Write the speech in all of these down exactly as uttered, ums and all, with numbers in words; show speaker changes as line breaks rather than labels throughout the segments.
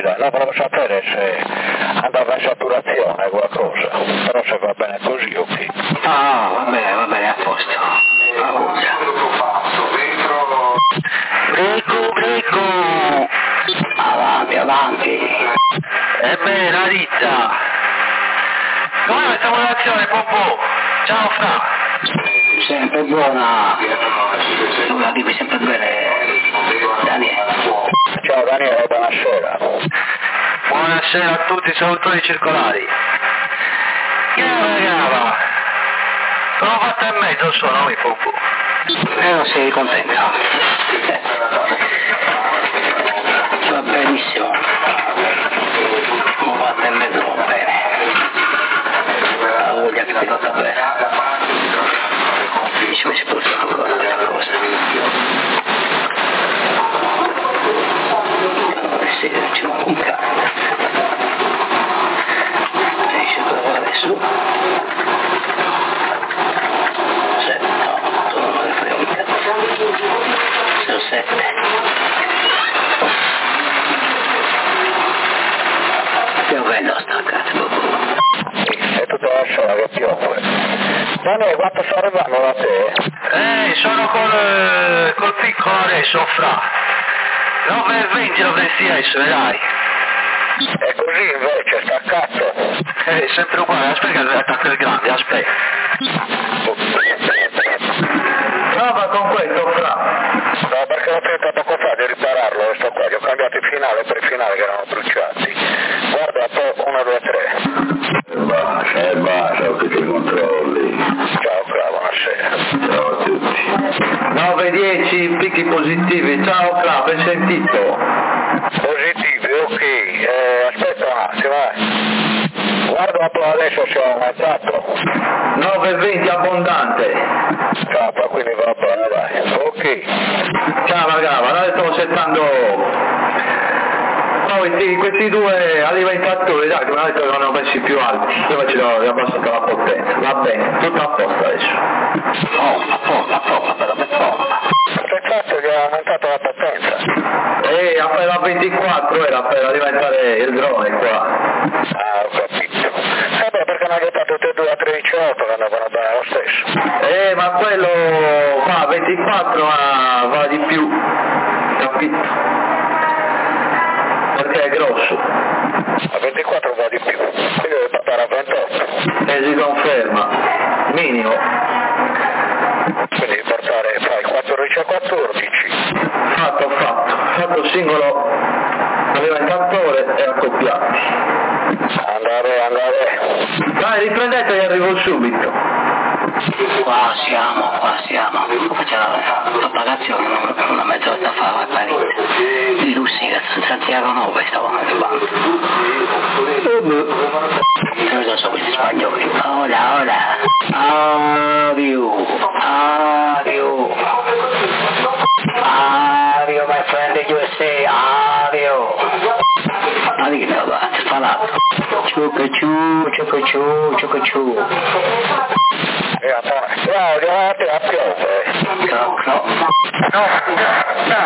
No, volevo sapere se andava in saturazione qualcosa, però se va bene così, ok.
Ah, va bene, va bene, a posto.
Greco, greco!
Avanti, avanti.
Ebbene, la ditta! Com'è la simulazione, Popò? Ciao, Fra!
Sempre buona. Tu la vivi sempre bene, Daniele.
Ciao Daniele, buonasera. Buonasera a tutti i salutatori circolari. Che ragava? Sono fatta e mezzo sono, mi Popò.
E non sei contento? Va benissimo. Un fatto e mezzo va bene. La voglia che ti fa bene. Dicevo, si può fare ancora questa cosa. Allora, sì, ci vuole un cazzo. Riesce a lavorare su. Sette, otto, non ne frega un cazzo. Sono sette. Piovendo sta cazzo.
Sì, è tutta la sera che piove. Daniele, quanto sta arrivando da te? Eh, sono col, col piccolo adesso, Fra. nove e venti dovresti essere, dai. E così invece, sta a cazzo. Eh, sempre uguale, aspetta che attacca il grande, aspetta. Prova con questo, Fra. No, perché ho tentato poco fa di ripararlo, questo qua, gli ho cambiato il finale per il finale che erano bruciati. Guarda, poi uno, due, tre. E basta, e basta, tutti i controlli. Ciao, Fra, buonasera. Ciao a tutti.
nove dieci picchi positivi, ciao Fra, ben sentito.
Positivi, ok. Eh, aspetta un attimo, eh. Guarda un po' adesso se ho aumentato.
nove e venti abbondante.
Ciao, quindi va bene, dai. Ok.
Ciao ragazzi, adesso stiamo settando. Questi, questi due alimentatori, dai, che una volta che vanno messi più alti, dove ci ho abbassato la potenza. Va bene, tutto a posto adesso.
Pompa, pompa, pompa, per la pompa.
Che cazzo gli ha aumentato la potenza?
E appena ventiquattro era per diventare il drone qua.
Ah, ho capito. Eh beh, perché non ha aiutato tutti e due a tredici otto che andavano bene lo stesso.
Eh, ma quello fa ventiquattro ma va di più, capito? Perché è grosso.
A ventiquattro va di più, quindi deve passare a ventotto.
E si conferma, minimo.
Quindi portare, fai quattordici a quattordici.
Fatto, fatto, fatto singolo alimentatore e accoppiati.
Andare, andare.
Dai, riprendete e arrivo subito.
Qua siamo, qua siamo. Facciamo la propagazione una mezz'ora fa a Parigi. Di Lussica, Santiago nove stavano arrivando. Non so so questi spagnoli. Hola, hola. Avio, avio. Avio, my friend in U S A. Avio. Ma di che va? Spalato. Ciucacciù, ciucacciù, ciucacciù.
E Antonio, Claudio, a te a piove.
Cro, cro.
No, no.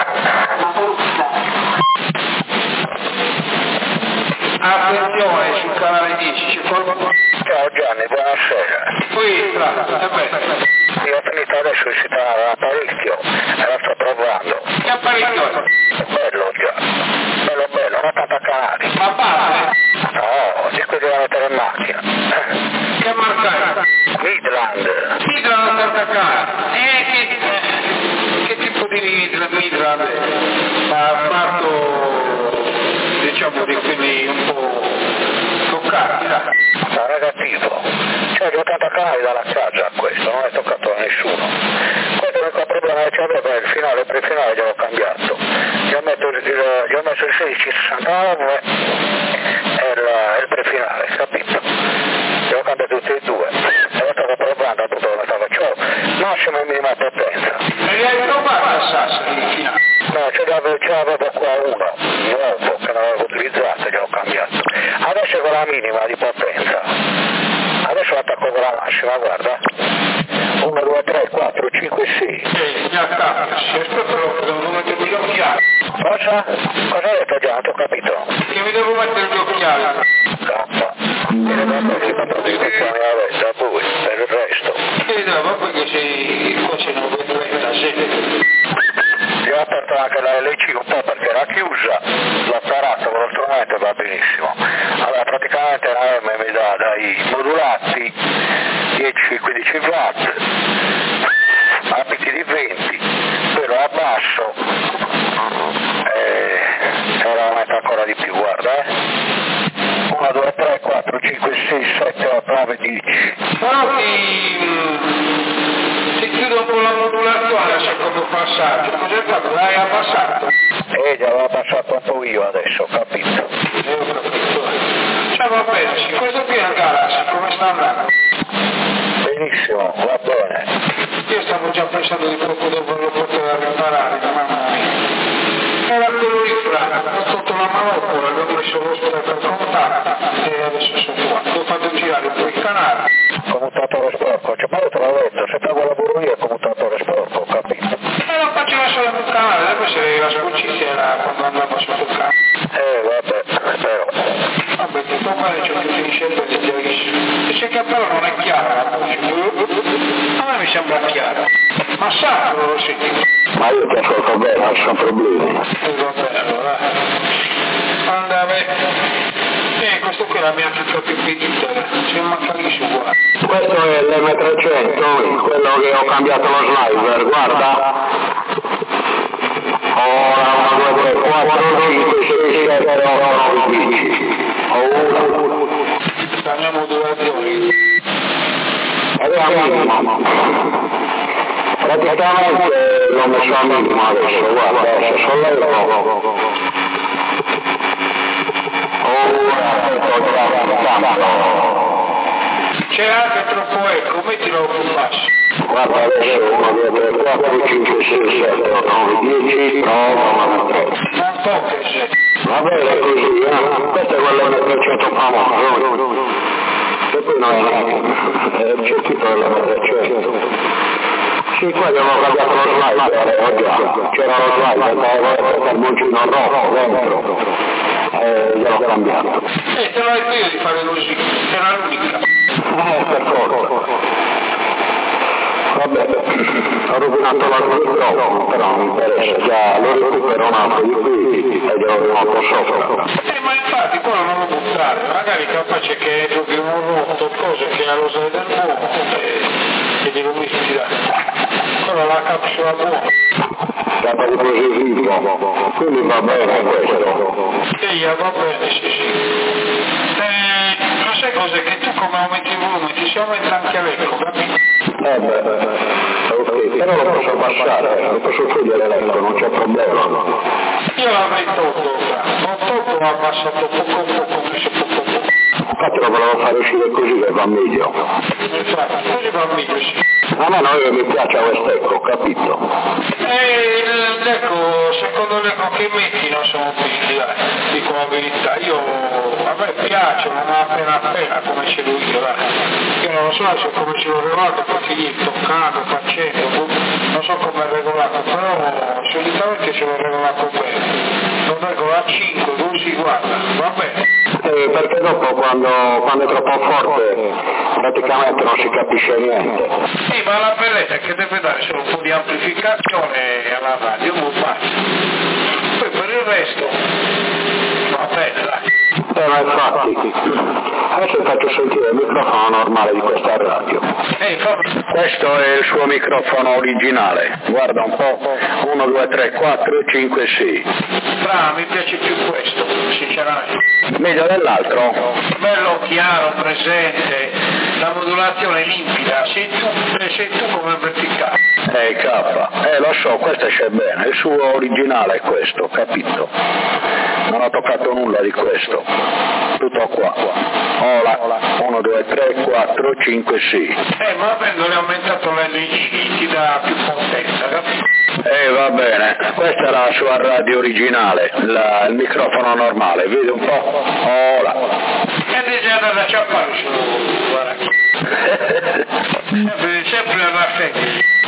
Attenzione, sul canale dieci c'è qualcuno.
Ciao Gianni, buonasera.
Qui, tra, bene.
Io ho finito adesso di citare l'apparecchio e la sto provando.
Che apparecchio?
È bello già. Bello bello, non ottanta canali.
Ma basta,
No, di quelli da mettere in macchina.
che marca è?
Midland.
Midland ottanta K. Eh, che, che tipo di Midland? Midland ha fatto, diciamo, di quelli un po' toccati, dai.
Ma negativo. C'è gli ottanta canali dalla casa questo, non è toccato a nessuno. Questo l'unico problema che c'aveva è il finale e il prefinale gliel'ho cambiato. Gli ho messo il, il, gli ho messo il sedici sessantanove e il, il prefinale, capito? Gli ho cambiato tutti e due. E lo stavo provando appunto come stavo. C'ho massimo e minima potenza.
E li hai provato a Sassari in finale?
No, ce l'avevo, ce l'avevo qua uno, nuovo, che non avevo utilizzato e gliel'ho cambiato. Adesso è con la minima di potenza. Adesso attacco con la massima, guarda. uno, due, tre, quattro, cinque, sei.
Sì, mi attacca. Si è stato, devo mettere gli occhiali.
Cosa? Cosa hai detto già? Non ho capito.
Che mi devo mettere gli occhiali.
Cappa. E le bambole si fanno discussioni adesso, a voi, per il resto.
E no, ma perché se qua c'è una vendetta, sì.
Io ho aperto anche la L C un po' perché era chiusa, l'apparato con lo strumento va benissimo. Allora praticamente la M mi dà dai modulati dieci quindici watt a picchi di venti, però a basso eh, era aumenta ancora di più, guarda eh. uno, due, tre, quattro, cinque, sei, sette, otto, nove, dieci.
Però ti, ti chiudo con la modulazione al secondo passaggio, cos'è fatto? L'hai abbassato?
Eh, già l'ho abbassato un po' io adesso, ho capito.
Eh, ho capito. Cioè va bene, sì, questo qui è il Galaxy, come sta andando?
Benissimo, va bene.
Io stavo già pensando di poco doverlo poter riparare, mamma mia. Era quello lì, fra, ho tolto la manopola, l'ho messo lo per contatto e adesso sono qua. Ho fatto girare poi il canale.
Commutatore sporco, cioè, ma io te l'ho detto, se pago lavoro io è commutatore sporco, ho capito.
E lo faceva solo sul canale, dopo se la sconcizia era quando andava sotto il canale.
Eh, vabbè, però.
Vabbè, tutto bene, c'è più finisce per chiarissimo. E se che però non è chiara la voce, a me mi sembra chiara. Ma sa, non lo senti.
Ma io ti ascolto bene, non ci sono problemi.
E vabbè, allora. Andava. Eh, questo qui è la mia tutta più pedita, c'è un maccarissimo, guarda.
Questo è l'M trecento, quello che ho cambiato lo slider, guarda. Ora uno, due, tre, quattro, cinque, sei, sette, otto, nove, dieci. uno.
La mia modulazione.
Abbiamo praticamente l'ho messo a minimo adesso, guarda, adesso sollevo.
C'è anche troppo eco, mettilo più basso.
Guarda adesso uno, due, tre, quattro, cinque, sei, sette, otto, nove, dieci, nove, tre.
Non tocca se.
Va bene così, eh? Questo è quello del trecento famoso. E poi non è c'è scritto l'M trecento. Sì, poi abbiamo cambiato lo slider, ho già. C'era lo slider, ma il carboncino rosso dentro. E gliel'ho cambiato.
Eh, te l'ho detto io di fare così, era l'unica.
Eh, per forza. Vabbè, ho rovinato l'altro microfono, però non mi interessa, già lo recupero un altro di qui e glielo rimonto sopra.
Eh, ma infatti poi non lo buttare, magari capace che giochi un rotto, cose che ha lo slider buono e, e glielo metti là. Però la capsula buona.
Capa di positivo, quindi va bene questo.
Sì, va bene, sì, sì. Eh, ma sai cos'è? Che tu come aumenti il volume ti si aumenta anche l'eco, capito?
Eh beh, ok, però lo posso passare, lo posso togliere l'eco, non c'è problema.
Io l'avrei tolto, ho tolto, ho abbassato poco poco, ho messo poco poco.
Infatti lo volevo fare uscire così che va meglio.
Infatti, così va meglio, sì.
A me no, io mi piace questo ecco, ho capito.
E l'eco, secondo l'eco che metti non sono figli, dai, dico la verità. Io, a me piace, non ho appena appena come ce l'ho io, dai. Io non so se come ce l'ho regolato, perché io toccando, facendo, non so come è regolato, però solitamente ce l'ho regolato bene. Lo regola a cinque, così guarda, va bene.
Eh, perché dopo quando, quando è troppo forte praticamente non si capisce niente.
Sì, ma la bellezza è che deve dare solo un po' di amplificazione alla radio, non faccio. Poi per il resto va bene, dai.
Eh, ma infatti, adesso faccio sentire il microfono normale di questa radio.
Ehi, fa...
Questo è il suo microfono originale, guarda un po', uno, due, tre, quattro, cinque, sei.
Fra, mi piace più questo, sinceramente.
Meglio dell'altro?
Bello chiaro, presente, la modulazione limpida, sei tu, sei tu come verticale.
Eh, K, eh lo so, questo esce bene, il suo originale è questo, capito? Non ho toccato nulla di questo, tutto qua. Ola, uno, due, tre, quattro, cinque, sei.
Eh, ma avendole aumentato l'L C ti dà più potenza, capito?
Eh, va bene, questa è la sua radio originale, la, il microfono normale, vedi un po'? Ola.
E dice andare a ciappare su, guarda qui. sempre, sempre alla fede.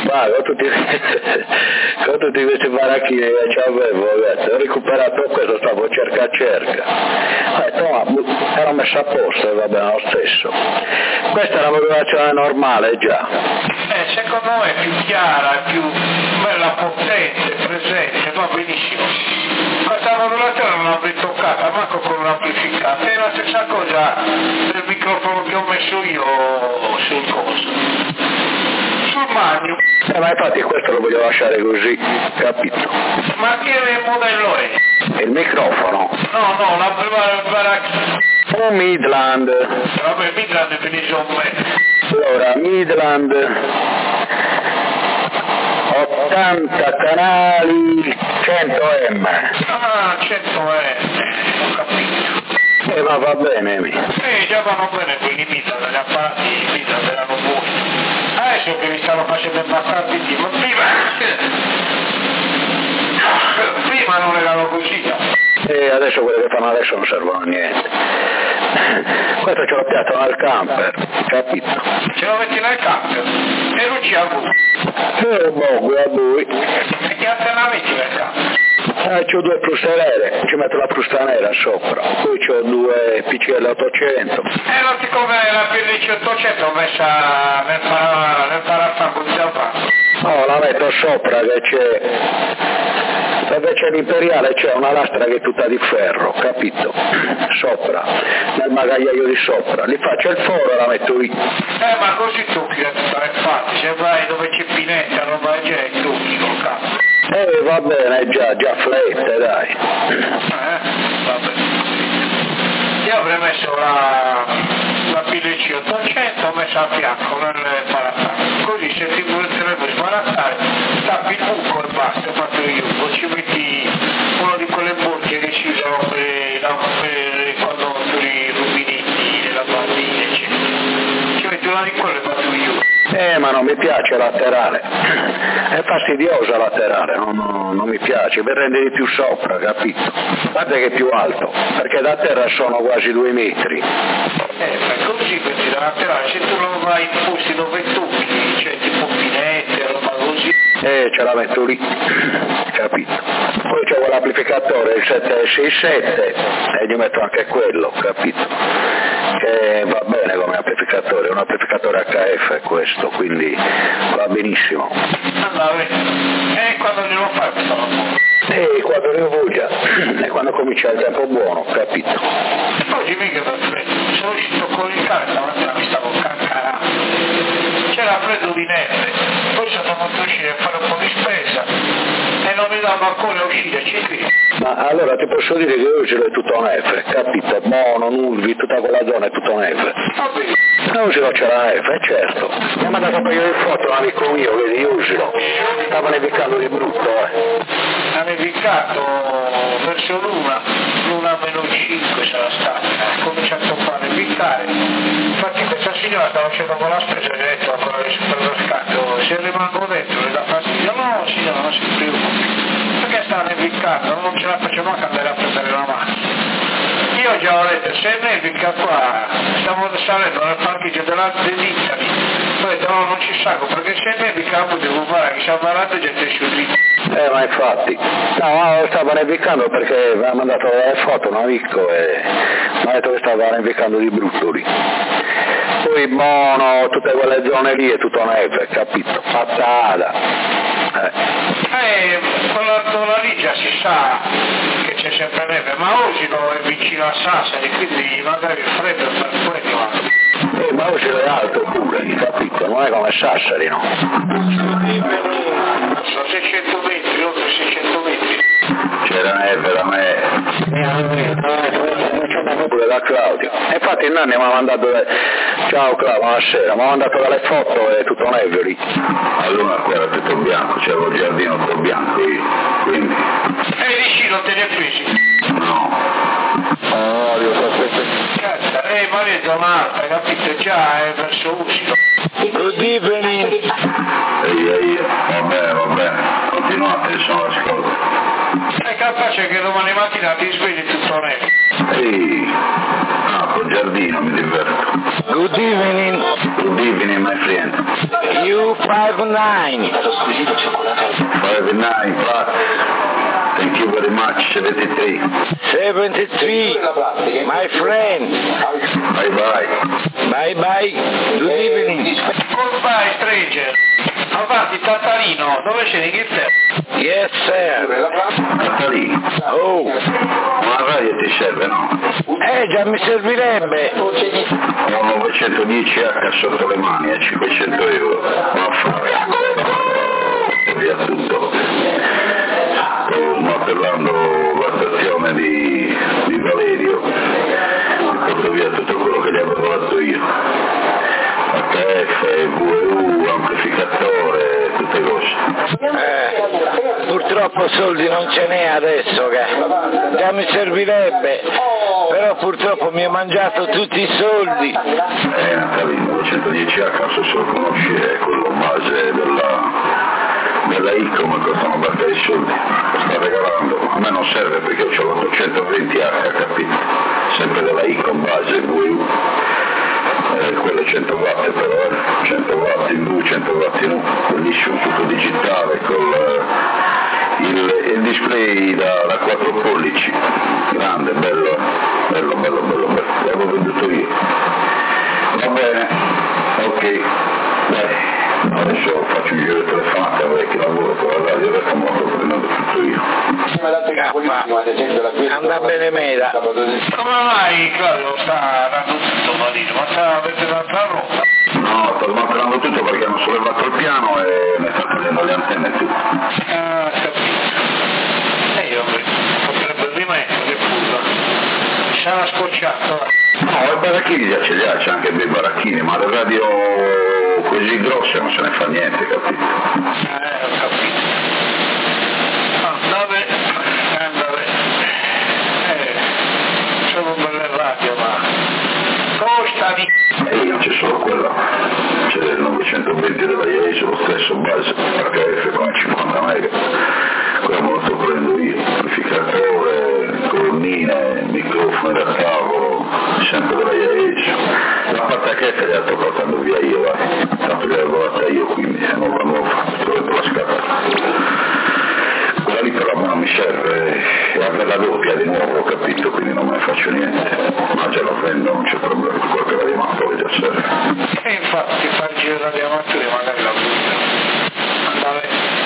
Ma con tutti, con tutti questi baracchini che ci avevo, ho recuperato questo, stavo cerca cerca. Ho detto, ma ero messo a posto e va bene lo stesso. Questa è una modulazione normale già.
Eh, secondo me è più chiara, più bella, potente, presente, va benissimo. Questa modulazione non l'avrei toccata, manco con un amplificatore, è la stessa cosa del microfono che ho messo io sul coso, sul Magnum.
Eh, ma infatti questo lo voglio lasciare così, capito?
Ma che modello è?
Il microfono?
No, no, la prima baracchina.
Un Midland.
Vabbè, Midland è finito un me.
Allora, Midland, ottanta canali, cento metri.
Ah, cento metri, ho capito.
Eh, ma va bene, mi.
Eh, già vanno bene quelli Midland, gli apparati Midland erano buoni. Adesso che mi stanno facendo impattare di ma prima, prima non erano così.
E adesso quelli che fanno adesso non servono a niente. Questo ce l'ho piazzato nel camper, capito?
Ce lo metti nel camper e non ci ha avuto.
Eh, boh, a voi.
E che altri la metti nel camper?
Eh, c'ho due fruste nere, ci metto la frusta nera sopra, poi c'ho due P C L ottocento.
E non ti conviene la P L C ottocento messa nel, para, nel parafango di Zampano?
No, la metto sopra che c'è... Invece l'imperiale c'è una lastra che è tutta di ferro, capito? Sopra, nel bagagliaio di sopra. Li faccio il foro e la metto lì.
Eh, ma così tocchi da tutta le parti, se vai dove c'è Pinetta, non vai già e tocchi col capo.
Eh, va bene, già, già flette, dai.
Eh, va bene. Io avrei messo la, la P L C ottocento messa a fianco nel parafango, così se ti vorrebbe sbarazzare, tappi il buco e basta, fatto io. O ci metti uno di quelle borchie che si usano per, per quando tu i rubinetti, le lavandine, eccetera. Ci metti una di quelle e fatto io.
Eh, ma non mi piace laterale. È fastidiosa laterale, non, non, non mi piace, per rendere di più sopra, capito? Guarda che è più alto, perché da terra sono quasi due metri.
Eh, ma così metti da laterale, se tu non vai in posti dove tocchi, cioè tipo pinette, roba così.
Eh, ce la metto lì, capito? Poi c'è quell'amplificatore, il sette sei sette, e gli metto anche quello, capito? Che va bene come amplificatore, è un amplificatore H F questo, quindi va benissimo.
Allora, e quando glielo fai questo lavoro?
E quando ne ho voglia, e quando comincia il tempo buono, capito?
Oggi mica per freddo, sono uscito con il cane, stamattina mi stavo cancarando, c'era freddo di neve, poi sono dovuto uscire a fare un po' di spesa e non mi dava ancora uscire, c'è qui.
Ma allora ti posso dire che Usilo è tutto neve, capito? Mono, Nulvi, tutta quella zona è tutto neve.
Va bene.
A Usilo c'era neve, certo. Mi ha mandato un paio di foto un amico mio, vedi, Usilo. Stava nevicando di brutto, eh.
Ha nevicato verso l'una, l'una meno cinque sarà stata, ha cominciato un po' a nevicare. Infatti questa signora stava facendo con la spesa e ha detto a quella del supermercato, se rimango dentro le dà fastidio, no signora non si preoccupi. Perché stava nevicando, non ce la facciamo anche andare a prendere la macchina. Io già ho detto, se nevica qua, stiamo salendo nel parcheggio dell'Italy, ho detto no, non ci salgo, perché se nevica devo fare che siamo barato e gente sul dritto.
Eh, ma infatti. No, stava nevicando perché mi ha mandato le foto un amico e mi ha detto che stava nevicando di brutto lì. Poi Mono, tutte quelle zone lì è tutto neve, capito? Fattata. Eh.
Eh, quella zona lì già si sa che c'è sempre neve, ma Osilo è vicino a Sassari, quindi magari il freddo è per quello.
Eh, ma Osilo è alto pure, capito? Non è come Sassari, no?
Sono seicento metri, oltre seicento metri.
C'era neve da me. Pure da Claudio. E infatti il Nanni mi ha mandato le... Ciao Claudio, buonasera, mi ha mandato delle foto e tutto neve lì. Allora qui era tutto bianco, c'era il giardino tutto bianco io, quindi.
E i vicino te ne hai presi?
No. Oh, io so questo.
Cazzo, eh, ma è un'altra, capito? Già è verso Usilo.
Good evening. Ehi, ehi, va bene, va bene, continuate, sono all'ascolto.
È capace che domani mattina ti svegli tutto neve.
Ehi, ah,
giardino, mi diverto.
Good evening.
Good evening, my friend.
You five nine.
Five nine, Pat. Thank you very much, seventy-three.
seventy-three, my friend.
Bye bye.
Bye bye. Good evening.
Goodbye, stranger. Avanti, Tatarino, dove c'è l'Inghilterra?
Yes, sir.
Natalino,
Oh.
una radio ti serve, no?
Eh, già mi servirebbe.
Ho novecentodieci H sotto le mani e cinquecento euro. Ma fare via tutto. Sto appellando la stazione di, di Valerio, mi porto via tutto quello che gli avevo fatto io. H F, V U, amplificatore, tutte cose.
Eh, purtroppo soldi non ce n'è adesso, che già mi servirebbe, però purtroppo mi ho mangiato tutti i soldi.
Eh, Natalino, novecentodieci H, non so se lo conosci, è quello base della, della I C O M, costano un bel di soldi, sta regalando. A me non serve perché ho l'ottocentoventi H, capito? Sempre della I C O M base, V U. Eh, quello cento watt però, eh. cento watt in V, cento watt in U, bellissimo, tutto digitale, con eh, il, il display da, da quattro pollici, grande, bello, bello, bello, bello, bello, l'avevo venduto io. Va bene, ok, dai, adesso faccio un giro di telefonata a vecchio lavoro con la radio, adesso me lo sto prendendo tutto io.
Anda bene meda.
Come mai Claudio sta dando tutto Marino? Ma sta avete un'altra roba?
No, sto smantelando tutto perché hanno sollevato il piano e mi sta togliendo le antenne e tutto.
Ah, capito. E io potrebbe rimettere pure. Sarà scocciato.
No, i baracchini già ce li ha, c'è anche dei baracchini, ma le radio così grosse non se ne fa niente, capito?
Eh, ho capito. Andave, andave. Eh, sono belle radio, ma costa di...
E io non c'è solo quella, c'è del novecentoventi della I A I, lo stesso base, H F con cinquanta mega, quella me lo sto prendendo io, amplificatore, colonnine, microfono da tavolo, sempre della I A I. La patacchetta gliela sto portando via io, vai, tanto l'avevo fatta io, quindi è nuova nuova, sto dentro la scatola. Quella lì però a me non mi serve, è la doppia di nuovo, ho capito, quindi non me ne faccio niente, ma già la prendo, non c'è problema, quello che era rimasto già serve.
E infatti far girare gli amatori magari la guida. Andare.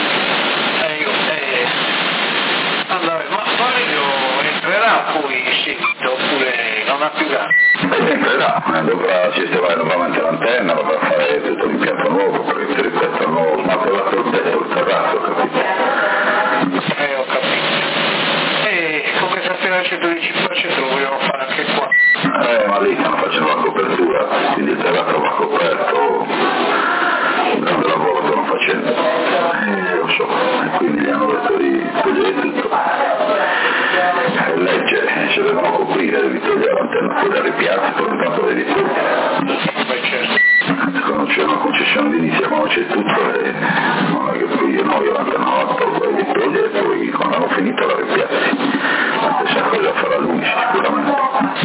E io, eh, andare, ma Mario entrerà poi in seguito oppure non ha più ganas?
E entrerà, eh, dovrà sistemare nuovamente l'antenna, dovrà fare tutto l'impianto nuovo, perché ti ripeto, hanno smantellato il tetto, il terrazzo, capito?
Eh, ho capito. E come sapere al centodieci per cento lo vogliamo fare anche qua?
Eh, ma lì stanno facendo la copertura, quindi il terrazzo va coperto, un grande lavoro stanno facendo, eh, lo so, e quindi gli hanno detto di togliere tutto. Eh, legge, se devono coprire, devi togliere l'antenna fuori dai piazzi, per intanto devi togliere.
Beh, certo.
Quando c'è una concessione d'inizio, quando c'è tutto, e non è che poi io no, io l'antenna la tolgo e li togliere, e poi quando hanno finito la ripiazzi. La stessa cosa farà lui sicuramente.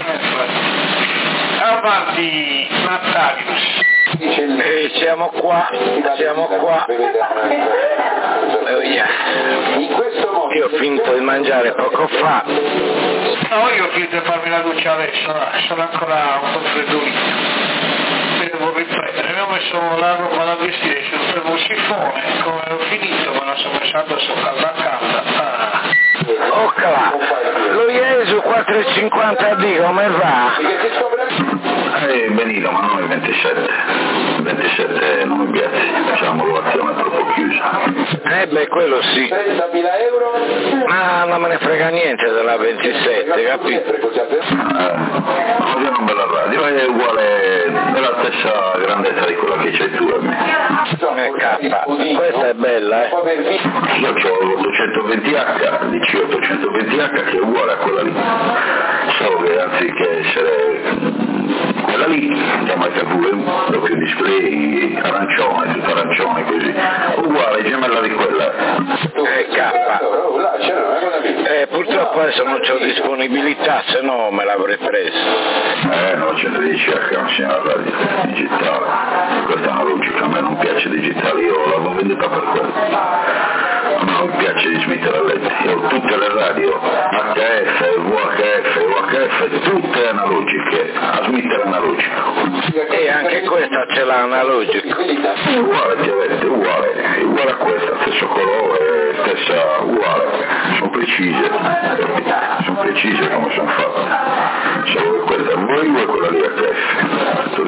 Avanti, Natalius.
Eh, siamo qua, siamo qua. Oh, yeah. Io ho finito di mangiare poco fa.
No, io ho finito di farmi la doccia adesso, sono ancora un po' freddolito. Devo riprendere, mi ho messo la roba da vestire sul termosifone, come ho finito me la sono messa addosso calda calda. Ah.
Occa, lo Iesu quattro e cinquanta D come va?
Eh, benino, ma non il ventisette. Il ventisette non mi piace, c'è la modulazione troppo chiusa.
Eh beh, quello sì. Ma non me ne frega niente della ventisette, capito?
Eh, ma io non bella radio, è uguale, è la stessa grandezza di quella che c'hai tu e me.
Eh, cappa, questa è bella, eh.
Io ho l'ottocentoventi H, D C ottocentoventi H che è uguale a quella lì, solo che anziché essere quella lì, andiamo a V, doppio display, arancione, tutto arancione così, uguale, gemella di quella.
Eh, cappa. Eh, purtroppo adesso non c'ho disponibilità, se no me l'avrei preso.
Eh, no, c'è da ricerca, non c'è una radio digitale, questa è analogica, a me non piace digitale, io l'avevo venduta per quello. A me non piace di smettere a letto, io ho tutte le radio, H F, V H F, U H F, tutte analogiche, a smettere analogico.
E anche questa ce l'ha analogico.
Uguale, chiaramente, uguale, uguale a questa, stesso colore, stessa, uguale, sono precise, sono precise come sono fatte. Solo che questa è voi e quella lì H F.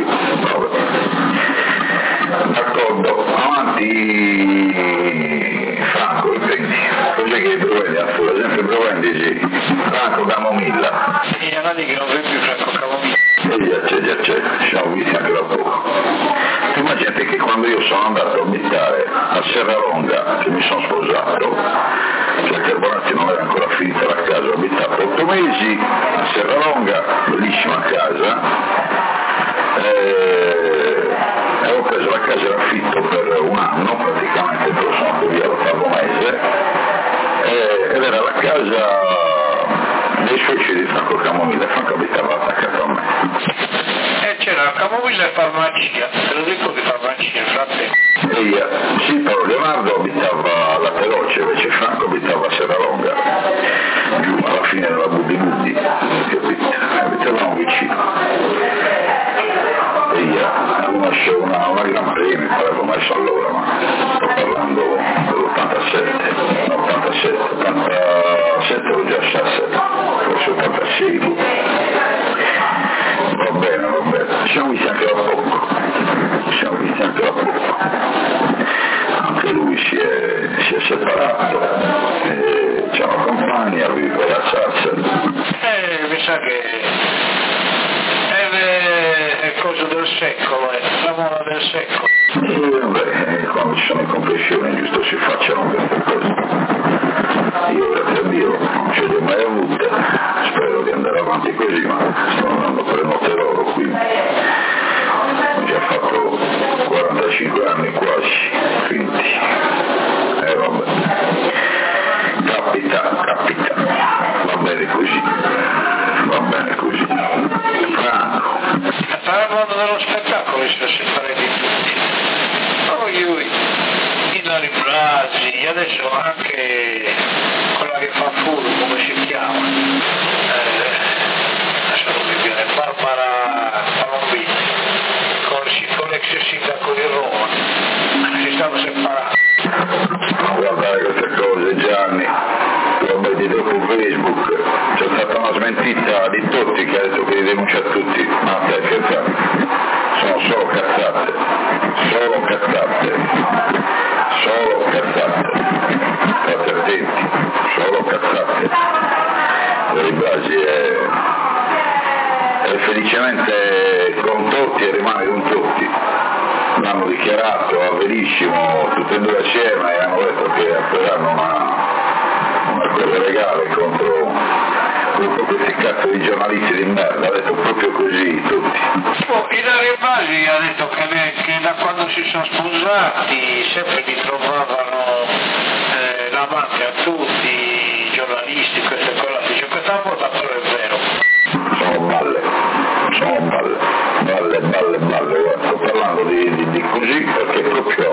D'accordo, avanti Franco, riprendi. Cos'è che i Brovendi, per esempio i Brovendi sì, Franco Camomilla.
Sì, non dico che non vedi più Franco Camomilla.
E già c'è, già c'è, ci siamo visti anche da poco. Tu immaginate che quando io sono andato a abitare a Serralonga, che mi sono sposato, perché Bonazzi non era ancora finita la casa, ho abitato otto mesi a Serralonga, bellissima casa, e avevo preso la casa in affitto per un anno praticamente, poi sono andato via l'ottavo mese, e, ed era la casa dei suoceri di Franco Camomilla, Franco abitava attaccato a me.
E c'era Camomilla e farmacia, te lo dico di farmacia, frate.
E io, sì, però Leonardo abitava alla Peloce, invece Franco abitava a Serralonga, giù alla fine della Buddi Buddi, capito? Abitavamo vicino. E io avevo messo una, una gran premio, l'avevo messo allora, ma sto parlando dell'ottantasette, no, ottantasette, ottantasette o già sessanta, forse ottantasei. Va bene, va bene, ci siamo visti anche da poco, ci siamo visti anche da poco. Anche lui si è, si è separato, e c'è una compagna, vive a Sassari.
Eh, mi sa che è, è cosa del secolo, è la moda del secolo.
E vabbè, quando ci sono confessioni giusto si facciano queste cose. Io grazie a Dio non ce le ho mai avute, spero di andare avanti così, ma sto andando per notte loro, quindi ho già fatto quarantacinque anni quasi, quindi eh vabbè, capita, capita, va bene così, va bene così. Franco.
Stare al mondo dello spettacolo si separare di tutti. Oh, io, Ilari Brasi, adesso anche quella che fa Furu, come si chiama? Eh, adesso non mi viene, Barbara Palombini, con, con l'ex sindaco di Roma, si stanno separando.
Guardare queste cose Gianni, lo vedi dopo Facebook, c'è stata una smentita di tutti che ha detto che li denuncia tutti, ma te scherzate, sono solo cazzate, solo cazzate, solo cazzate, state attenti, solo cazzate. Per Brasi è, è felicemente con tutti e rimane con tutti. L'hanno dichiarato a Verissimo tutti e due assieme e hanno detto che apriranno una, una cosa legale contro, contro questi cazzo di giornalisti di merda, ha detto proprio così tutti.
Oh, Ilaria Basi ha detto che, ne, che da quando si sono sposati sempre li trovavano eh, davanti a tutti i giornalisti, queste cose, dice questa volta però è vero.
Sono balle, sono balle, balle, balle, balle, guarda, sto parlando di, di, di così perché proprio,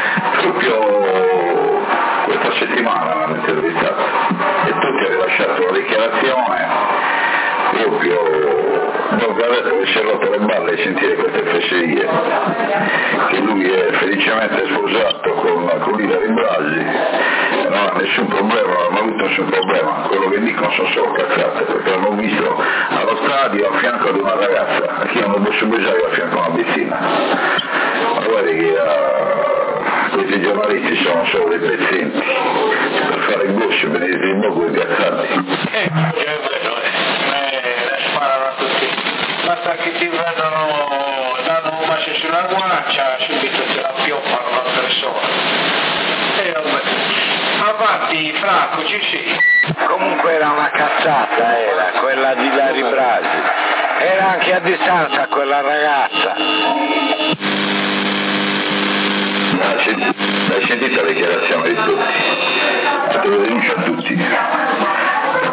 proprio questa settimana l'hanno intervistato e tutti hanno rilasciato la dichiarazione proprio dopo aver detto che si è rotto le balle e sentire queste fesserie, che lui è felicemente sposato con, con Ilari Brasi e non ha nessun problema, non ha avuto nessun problema, quello che dicono sono solo cazzate, perché l'hanno visto allo stadio a fianco ad una ragazza, che hanno messo un besaio a fianco a una piscina. Ma guardi che uh, questi giornalisti sono solo dei pezzenti per fare il guscio, venire in bocco e piazzati.
Eh, è vero, eh, sparano a tutti, basta che ti vedono danno un bacio sulla guancia, subito te la pioppano una persona. E vabbè, avanti Franco, ci sei.
Comunque era una cazzata, era quella di Ilari Brasi, era anche a distanza quella ragazza.
Hai sentito la dichiarazione di tutti? Te lo denuncia a tutti.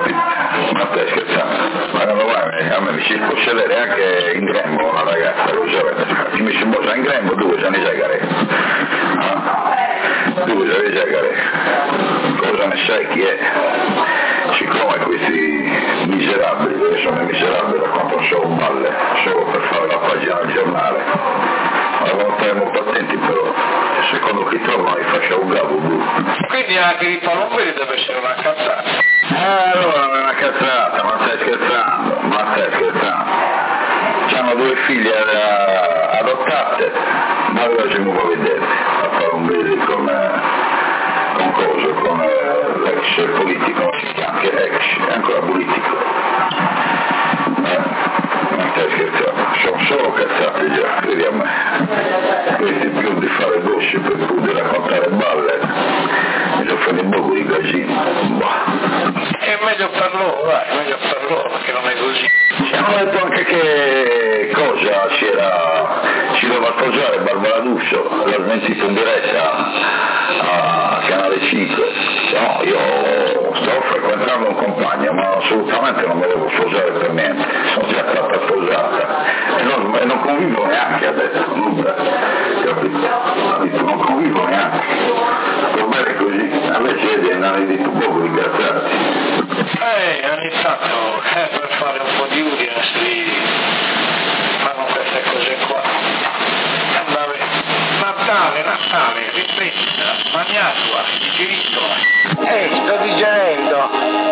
Ma stai scherzando? Ma non guarda, a me mi si può sedere anche in grembo una ragazza, lo sapete? Chi mi si può in grembo due se ne segare. Ah? Due se ne segare. Cosa ne sai chi è? Siccome questi miserabili, che sono miserabili raccontano solo balle, solo per fare la pagina del giornale, ma devono stare molto attenti però, secondo chi trovano li faccia un gabo blu.
Quindi anche di Palomberi deve essere una cazzata.
Eh, allora non è una cazzata, ma stai scherzando, ma stai scherzando. C'hanno due figlie uh, adottate, ma allora ci muovo a vedere, a fare un video con, uh, con cosa, con uh, l'ex politico, si chiama, che ex, è ancora politico. Eh, ma stai scherzando, sono solo cazzate già, credi a me. Questi più di fare gosci per più di raccontare balle, mi sono fatto un po' di casino.
È meglio per loro, dai, è meglio per loro, perché non è così.
Ci hanno detto anche che cosa si era, si doveva sposare Barbara D'Urso, l'ha smentito in diretta a Canale cinque. No, io sto frequentando un compagno, ma assolutamente non me devo sposare per niente, sono già stata sposata e non, e non convivo neanche, ha detto, nulla, capito? Ha detto, non convivo neanche, sto bene così, invece di andare di tu poco di cazzati.
Eh, ogni tanto, eh, per fare un po' di audience lì, fanno queste cose qua. Andare, Natale, Natale, ripresa, Magnatua, digerito.
Eh, sto digerendo.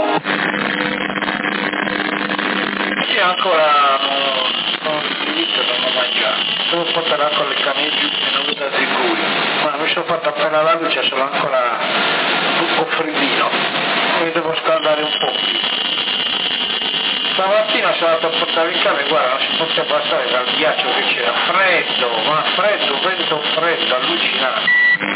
Sì, ancora non ho digerito, non ho mangiato. Devo portare con le canne giù e non mi da sicuro. Ma mi sono fatto appena la luce, sono ancora un po' freddino. Mi devo scaldare un po' più. Stamattina sono andato a portare il cane, guarda, non si poteva passare dal ghiaccio che c'era, freddo, ma freddo, vento freddo, allucinante.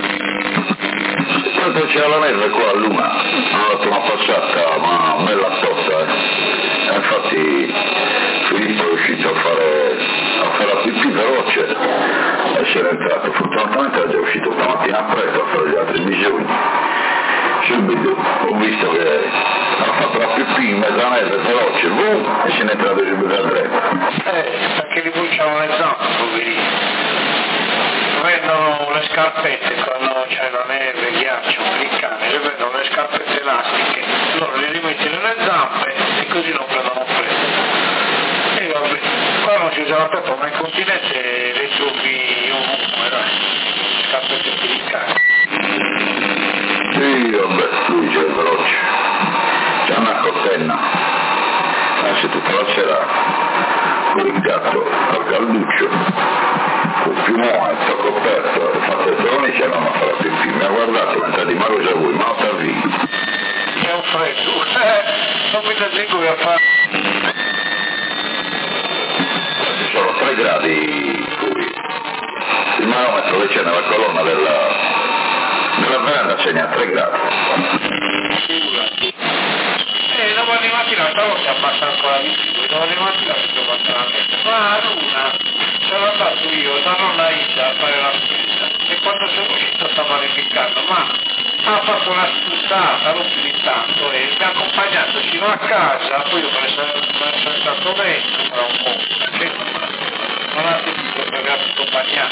Tanto c'era la neve qua a Luna, ho dato una passata, ma bella tosta, eh. Infatti Filippo è riuscito a fare, a fare la pipì veloce e si era entrato, fortunatamente era già uscito stamattina presto a fare gli altri bisogni. Subito ho visto che ha fatto la pipì in mezzo a neve veloce, boom, e se ne è entrato subito a dritto.
Eh, perché li bruciano le zampe, poverini. Vendono le scarpette quando c'è la neve, il ghiaccio, per il cane, le vendono le scarpette elastiche, loro le rimettono nelle zampe e così non prendono freddo. E vabbè, qua non si usava troppo, ma in continente le trovi ovunque, dai, scarpette per il cane.
Sì, vabbè, lui c'è veloce, c'è una cortenna, anzi tutta la sera con il gatto al calduccio, col piumone, sto coperto, ho fatto il drone e non a fare la pipì, mi ha guardato mentre di Mario già voi, ma non sta via.
C'è un freddo, eh, non mi da sicuro a fare.
Ci sono tre gradi fuori, il marometro che c'è nella colonna della... nella veranda segna tre gradi.
Eh, domani mattina stavolta abbassa ancora di più, domani mattina si può passare la mente. Ma a Luna sono andato io da nonna Ida a fare la spesa e quando sono uscito stava magnificando, ma ha fatto una spruzzata, non più di tanto, e mi ha accompagnato fino a casa, poi io me ne sono, me ne sono stato dentro tra un po', perché non ha sentito per aver accompagnato.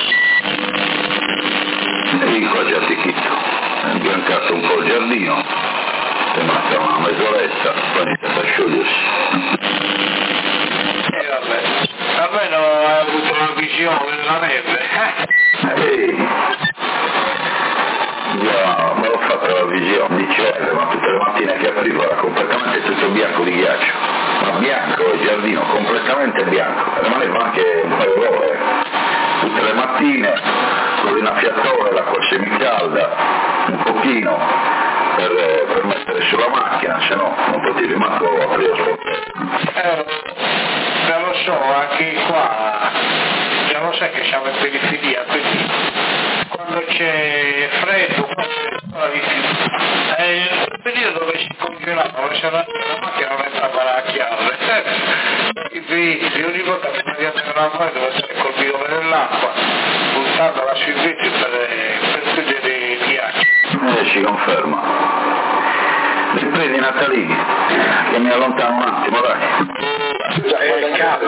E qua già ti chitto, è imbiancato un po' il giardino, è mancata una mezz'oretta, poi inizia a sciogliersi.
E eh, vabbè, almeno hai avuto una visione della neve, eh?
Ehi, già me l'ho fatta la visione di cielo, ma tutte le mattine che aprivo era completamente tutto bianco di ghiaccio, ma bianco il giardino, completamente bianco, rimaneva anche un paio d'ore, tutte le mattine con l'innaffiatore, l'acqua semicalda, un pochino per, per mettere sulla macchina, se no non potevi manco aprire lo sportello.
Eh, già lo so, anche qua, già lo sai che siamo in periferia, quindi quando c'è freddo, ancora di più. E il periodo dove si congelava, dove si era la macchina non entrava la chiave. I vetri, ogni volta che mi andava la mano dove stare col bidone dell'acqua, buttandola sui vetri per, per togliere i ghiacci.
Eh, si conferma. ti prendi Natalini, che mi allontano un attimo, dai.
Eh, K.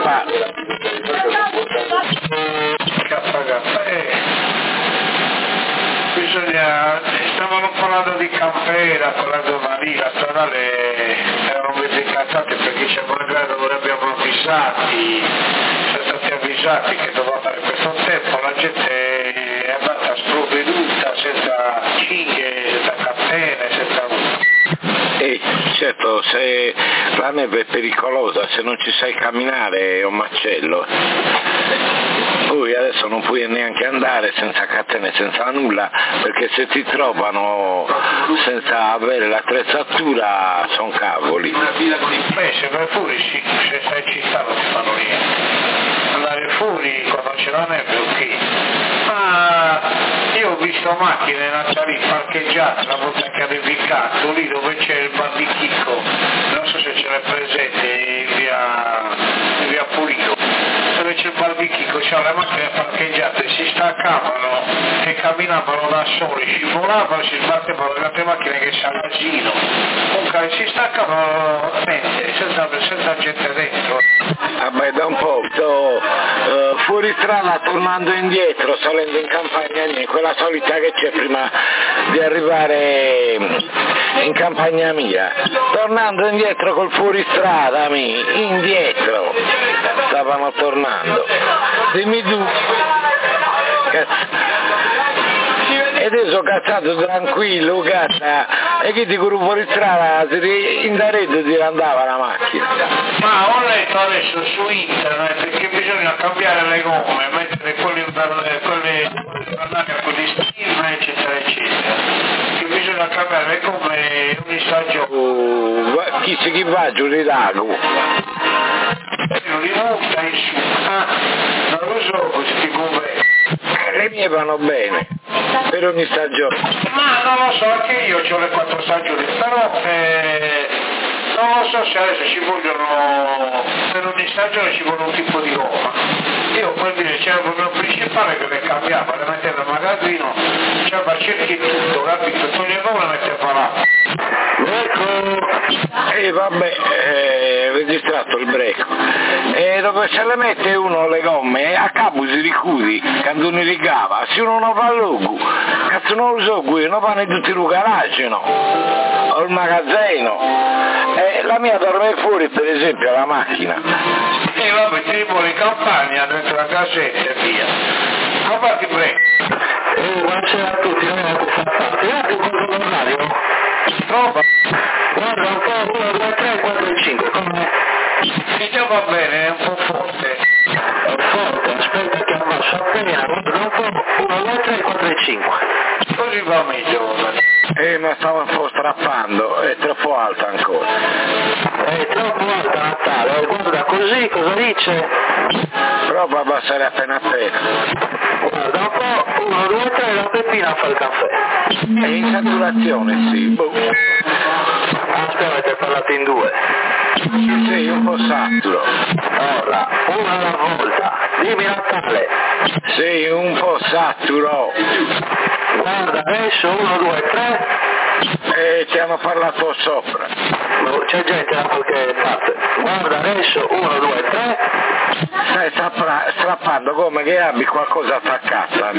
K, eh. Bisogna, stavano parlando di Campera, parlando di la stradale, erano mezzo incazzati perché c'è magari dove abbiamo avvisati, siamo stati avvisati che doveva fare questo tempo, la gente è andata sprovveduta, senza cinghe, senza catene, senza nulla.
Eh, certo, se la neve è pericolosa, se non ci sai camminare è un macello. Poi adesso non puoi neanche andare senza catene, senza nulla, perché se ti trovano senza avere l'attrezzatura sono cavoli.
Beh, se vai fuori sì, se sei in città non ti fanno niente. Andare fuori quando c'è la neve ok. Ma io ho visto macchine nazionali parcheggiate la volta che avevi il cazzo, lì dove c'è il bar di Chicco, non so se ce l'hai presente, in via, in via Pulito, dove c'è il bar di Chicco, c'erano le macchine parcheggiate, si staccavano e camminavano da soli, scivolavano, si sbattevano le altre macchine che si all'asilo, comunque si staccavano mente, senza, senza gente dentro.
Vabbè, da un po' sto uh, fuori strada tornando indietro, salendo in campagna mia, quella solita che c'è prima di arrivare in campagna mia, tornando indietro col fuoristrada, mi, indietro, stavano tornando, dimmi tu, cazzo. Ed io sono cazzato tranquillo, cazzo, e chi ti curo fuori strada, in daretto ti andava la macchina.
Ma ho letto adesso su internet che bisogna cambiare le gomme, mettere quelle quelle andare a quelli steam, eccetera, eccetera. Che bisogna cambiare le gomme ogni stagione.
Uh, chi si chi va giù di lago?
Non li monta in su, ah, non lo so questi gomme.
Le mie vanno bene, per ogni stagione.
Ma non lo so, anche io ho le quattro stagioni, però eh, non lo so se adesso ci vogliono, per ogni stagione ci vuole un tipo di gomma. Io per dire c'era il problema principale che le cambiava, le metteva in magazzino, c'era cerchi tutto, capito? Toglie il gomma e le metteva là.
Ecco, e eh, vabbè, eh, registrato il break. E dopo se le mette uno le gomme, a capo si ricudi, quando ne rigava, se uno non va a luogo, cazzo non lo so qui, non vanno tutti il garage, no? O il magazzino. E la mia dorme fuori, per esempio, la macchina.
E vabbè, ti vuole in campagna, dentro la casetta e via. Ma fatti break.
Eh, buonasera a tutti, non è guardate un po' di radio.
Prova.
Guarda un po', uno, due, tre, quattro e cinque, com'è?
Sì, già va bene, è un po' forte.
È forte, aspetta che abbasso appena, guarda un po', uno, due, tre, quattro e cinque.
Così va meglio.
Eh, ma stavo un po' strappando, è troppo alta ancora.
È troppo alta Natale, guarda così, cosa dice?
Prova a abbassare appena appena.
Guarda un po', uno, due, tre, la Peppina fa il caffè.
È in saturazione, sì. Boh.
Aspetta, avete parlato in due.
Sì, un po' saturo.
Ora, una alla volta. Dimmi Natale.
Sì, un po' saturo.
Guarda adesso, uno, due, tre.
E ti hanno parlato sopra.
C'è gente da qualche parte. Guarda adesso, uno, due, tre.
Stai strappra- strappando come che abbi qualcosa attaccato.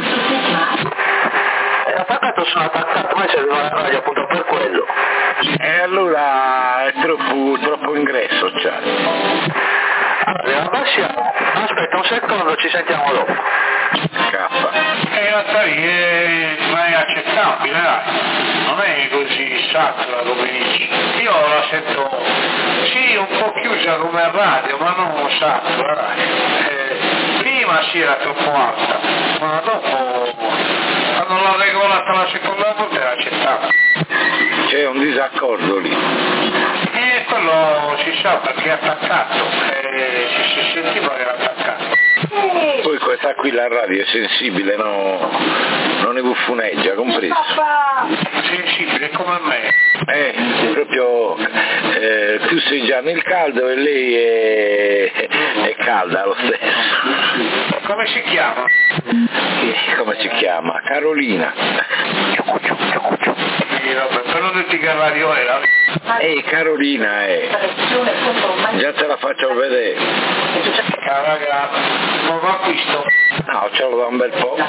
È attaccato, sono attaccato, ma serve la radio appunto per quello.
E allora è troppo, troppo ingresso, cioè.
Allora, abbassiamo. Aspetta un secondo, ci sentiamo dopo.
K.
E la è, ma è accettabile, dai. Non è così satura come dici. Io la sento, sì, un po' chiusa come a radio, ma non satura, dai. Eh, prima sì era troppo alta, ma dopo, quando l'ho regolata la seconda volta era accettabile.
C'è un disaccordo lì.
E quello si sa perché è attaccato, eh, si, si sentiva che era attaccato.
Poi questa qui la radio è sensibile, no? Non ne buffoneggia, compreso.
Sensibile come me.
Eh, proprio eh, tu sei già nel caldo e lei è, è calda lo stesso.
Come si chiama?
Eh, come si chiama? Carolina.
Sì, vabbè, però non ti che radio era.
Ehi Carolina, eh. Già te la faccio vedere.
Ah, raga, nuovo acquisto.
No, ce l'ho da un bel po'.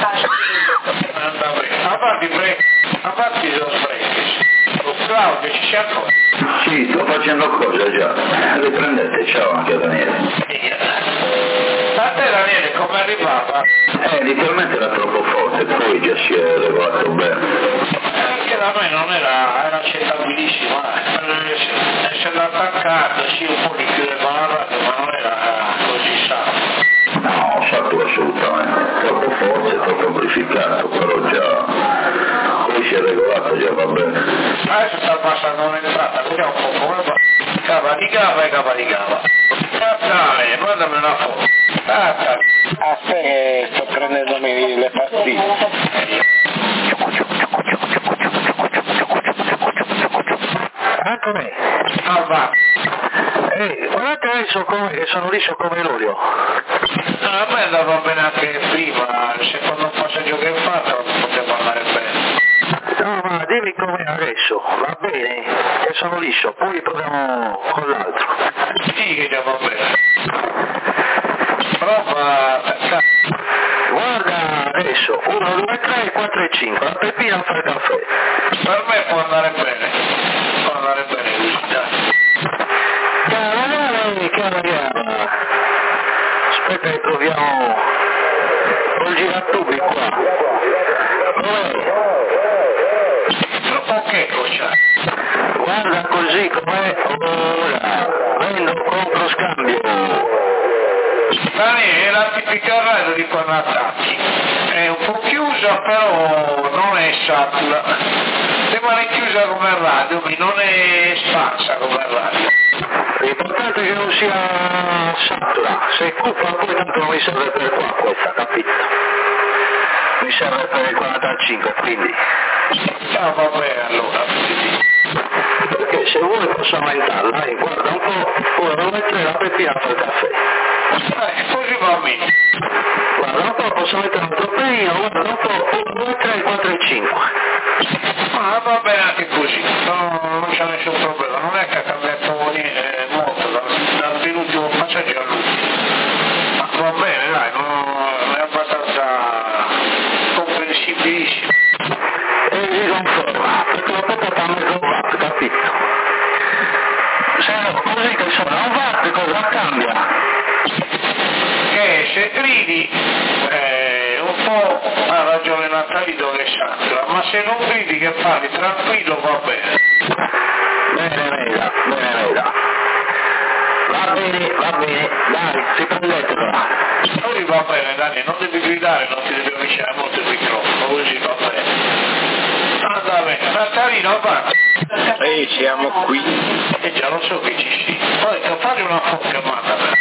A parte pre, a parte sono freschi. Lo Claudio ci c'è ancora.
Sì, sto facendo cose già. Riprendete, ciao anche a Daniele.
A te Daniele come arrivava?
Eh, inizialmente era troppo forte, poi già si è regolato bene.
Anche da me non era, era accettabilissimo, eh. Essendo attaccato, sì, un po' di più del radio, ma non era così sano.
No, fatto assolutamente. Troppo forte, troppo amplificato, però già poi si è regolato, già va bene.
Adesso sta passando un'entrata, vediamo un po' come va. Cava di cava e cava di cava. Natale, mandami una foto. Natale.
Aspetta che sto prendendomi le pastiglie.
Anche me.
Ah, va.
Ehi, guardate adesso come, che sono liscio come l'olio.
A me andava bene anche prima, il secondo passaggio che ho fatto poteva andare bene.
No, ma dimmi com'è adesso, va bene, che sono liscio, poi proviamo con l'altro.
Sì che già va bene. Prova,
Guarda adesso, uno, due, tre, quattro e cinque, la Peppina fa il caffè.
per me può andare bene, può andare bene così, dai.
Caravana, caravana. Aspetta che proviamo col giratubi qua. Com'è?
Troppo che c'è?
Guarda così com'è, ora, vendo, compro, scambio.
Daniele, è la tipica radio di quando attacchi. È un po' chiusa però non è satura. Rimane chiusa come radio, ma non è espansa come radio.
L'importante è che non sia satura, se è cupa poi tanto non mi serve per qua questa, capito? Mi serve per il quarantacinque, quindi.
Ah, va bene allora.
Perché se vuoi posso aumentarla, eh, guarda un po', ora devo mettere la Peppina per il caffè.
Eh, così va bene.
Guarda un po', posso mettere un tropperino, guarda un po', uno, due, tre, quattro e cinque.
Ah, va bene anche così, no, non c'è nessun problema, non è che ha cambiato niente, molto dal, dal penultimo passaggio all'ultimo. Ma va bene, dai, no, è abbastanza comprensibilissimo.
E si conferma, perché l'ho portata a mezzo watt, capito? Se no, così che sono a un watt, cosa cambia?
Che se gridi, eh, un po' ha ragione Natalino Alessandra, ma se non gridi che parli tranquillo va bene.
Bene, Meda, bene, Meda. Va bene, va bene, dai, si prendetela.
Poi va bene, Dani, non devi gridare, non ti devi avvicinare molto il microfono, così va bene. Anda bene, Natalino, avanti.
Ehi, siamo qui.
E già lo so che ci sia. Poi che fare una foto e mandamela.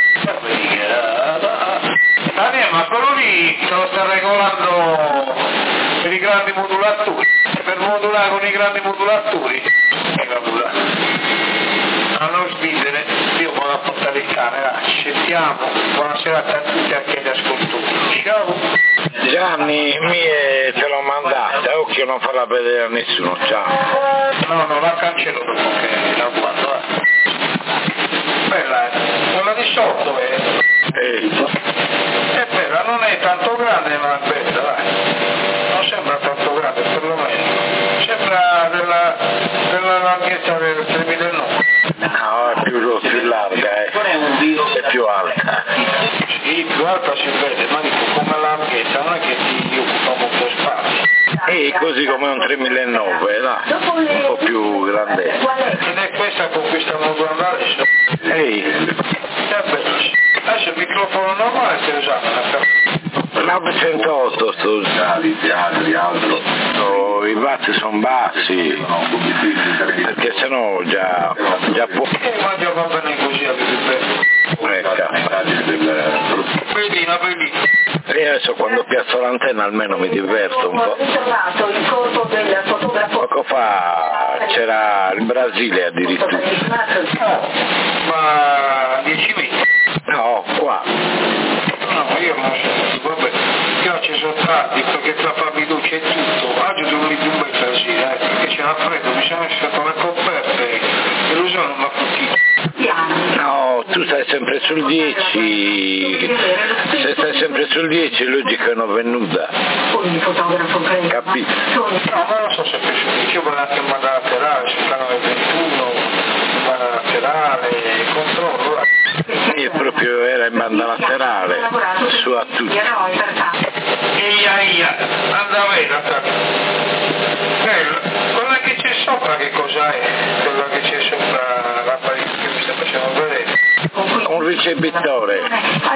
Daniele, ma quello lì te lo sta regolando per i grandi modulatori, per modulare con i grandi modulatori. E vabbè. A non svidere, io vado a portare il cane, là. Ci sentiamo, buonasera a tutti anche agli ascoltatori. Ciao!
Gianni, mie te l'ho mandata, occhio non farla vedere a nessuno, ciao.
No, no, la cancello dopo che la guardo, eh. Bella, eh. Quella di sotto, eh.
Ehi.
È bella, non è tanto grande ma è bella, dai. Non sembra tanto grande, perlomeno. Sembra della, della larghezza del tremilanove.
No, è più, più larga, eh. È più alta.
Sì, più alta si vede, ma dico come larghezza, non è che ti occupa molto spazio.
E così come un tremilanove, dai, un po' più grande.
Ed è questa con cui stiamo guardando adesso.
Ehi.
È bellissimo. Adesso il microfono normale stai usando,
novecentotto sto usando. No, i watt sono bassi, perché sennò già, già può.
E ma già va bene così, avete bello. Bellina, bellina.
E adesso quando piazzo l'antenna almeno mi diverto un po'. Poco fa c'era il Brasile addirittura.
Oh, ma dieci metri?
No, qua.
No, io non so, vabbè. spiace soltanto perché tra Fabiducci e tutto, oggi sono lì un bel casino, eh, perché c'era freddo, mi sono messo le coperte e l'uso non mi ha fruttito.
No, tu stai sempre sul dieci, se stai sempre sul dieci è logico che non venuta. Capito?
No, ma non so se per sul dieci, io volevo anche mandare laterale sul canale ventuno, mandare laterale, controllo.
Io proprio era in banda laterale, su a tutti.
Ia ia, andava bella. Quella che c'è sopra che cos'è? Quella che c'è sopra la parete che mi sta facendo vedere.
Un ricevitore.
Ah,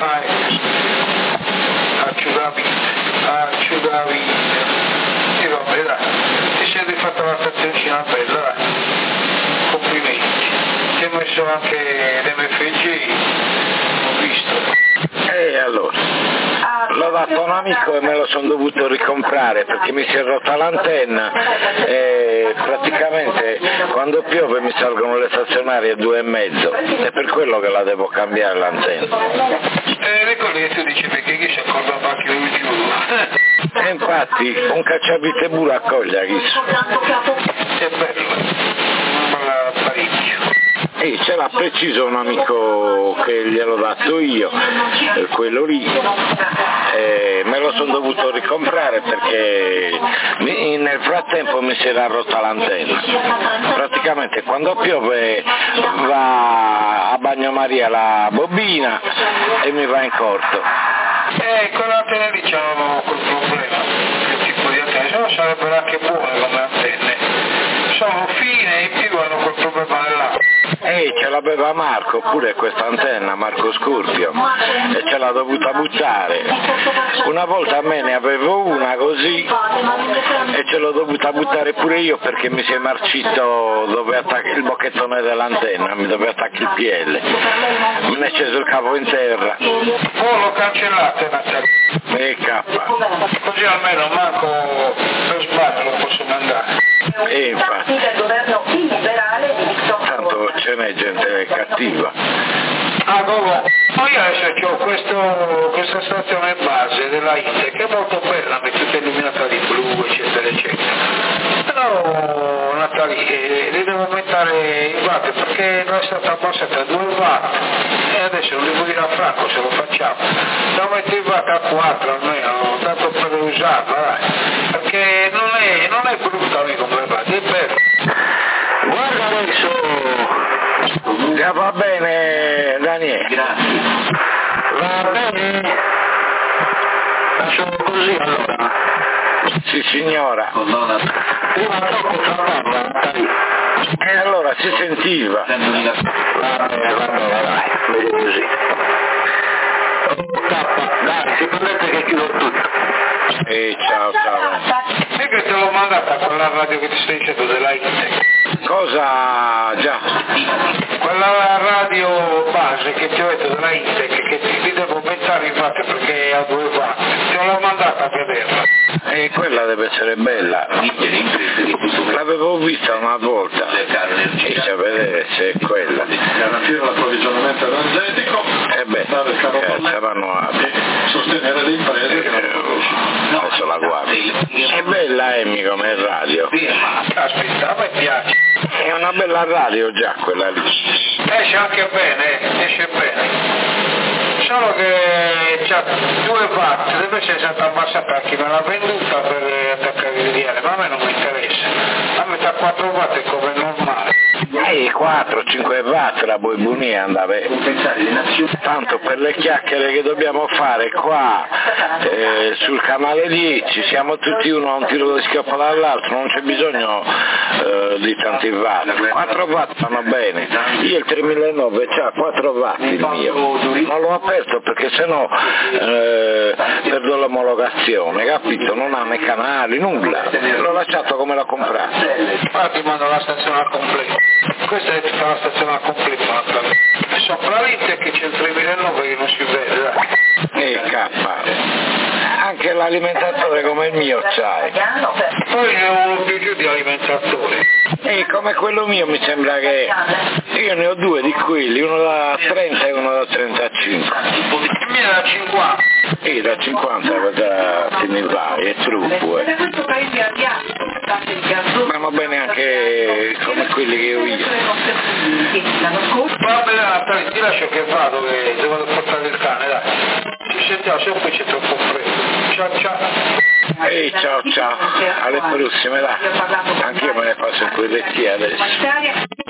acciudavi, acciudavi. E vabbè dai, ti sei rifatta la stazioncina bella, dai. Complimenti. Ti hai messo anche l'emme effe gi, ho visto.
E allora? L'ho dato a un amico e me lo sono dovuto ricomprare perché mi si è rotta l'antenna e praticamente quando piove mi salgono le stazionarie a due e mezzo, è per quello che la devo cambiare l'antenna.
Eh, ricordi che tu dici perché chi si accordava anche l'ultimo?
E infatti un cacciavite pure accoglia chi so.
È bello, ma parecchio.
E ce l'ha preciso un amico che gliel'ho dato io, quello lì, e me lo sono dovuto ricomprare perché mi, nel frattempo mi si era rotta l'antenna. Praticamente quando piove va a bagnomaria la bobina e mi va in corto.
Eh, con l'antenna lì c'avevamo quel problema, quel tipo di antenne, se no sarebbero anche buone come antenne, sono fine e in più hanno quel problema nell'acqua.
E ce l'aveva Marco pure questa antenna, Marco Scorpio, e ce l'ha dovuta buttare. Una volta a me ne avevo una così e ce l'ho dovuta buttare pure io perché mi si è marcito dove attacca il bocchettone dell'antenna, dove attacca il piede. Me ne è sceso il capo in terra.
Oh, l'ho cancellata Natalia.
E cappa.
Così almeno manco per sbaglio lo posso mandare.
E infatti. Tanto ce n'è gente cattiva.
Ah, no, poi adesso ho questo, questa stazione base della Inter che è molto bella, è tutta illuminata di blu, eccetera, eccetera. Però, Natalia, eh, li devo aumentare i watt perché non è stata abbassata a due watt e adesso non devo dire a Franco se lo facciamo. Devo mettere i watt a quattro almeno, tanto per usarla, dai. Perché non è, non è brutta come va, è bello.
Guarda adesso.
Ja, va bene Daniele.
Grazie. Va bene. Facciamo così allora.
Sì signora.
Prima troppo parlava.
E allora si sentiva.
Va bene, va bene, dai, vedi così. Tappa, dai, si permette che chiudo tutto.
E ciao ciao.
E che te l'ho mandata quella radio che ti stai dicendo della Inter.
Cosa già?
Quella radio base che ti ho detto della Intec che ti devo aumentare infatti perché è a due watt, te l'ho mandata a vederla.
E quella deve essere bella. L'avevo vista una volta. E a vedere se è quella.
Garantire l'approvvigionamento energetico,
E beh, saranno a
sostenere le imprese che non
adesso la guardi. È bella Emmy come radio.
Aspetta, a me piace.
È una bella radio già quella lì.
Esce anche bene, esce bene. Solo che c'ha due watt, deve essere stata abbassata a chi me l'ha venduta per attaccare il diale, ma a me non mi interessa. A me da quattro watt è come normale.
E quattro cinque watt la boibunia andava. Tanto per le chiacchiere che dobbiamo fare qua eh, sul canale dieci siamo tutti uno a un tiro di schioppo dall'altro, non c'è bisogno eh, di tanti watt. quattro watt vanno bene. Io il tremilanove c'ha quattro watt il mio. Non l'ho aperto perché sennò eh, perdo l'omologazione, capito? Non ha né canali, nulla. L'ho lasciato come l'ho comprato.
Infatti mando la stazione al completo. Questa è tutta la stazione al completo. Sopra l'Inter che c'è il tremilanove che non si vede, dai.
E cappa. Anche l'alimentatore come il mio c'hai.
Poi ne ho uno più giù di alimentatore.
E come quello mio mi sembra che io ne ho due di quelli, uno da trenta e uno da trentacinque.
Il mio è da cinquanta.
E da cinquanta da Tenilvai è troppo, eh. Ma va bene anche come quelli che ho io.
Va bene Natale, ti lascio che vado, che devo portare il cane, dai. Ci sentiamo, se poi c'è troppo freddo. Ciao ciao.
Ehi, ciao ciao, alle prossime, dai. Anche io me ne faccio un po' di vecchia adesso.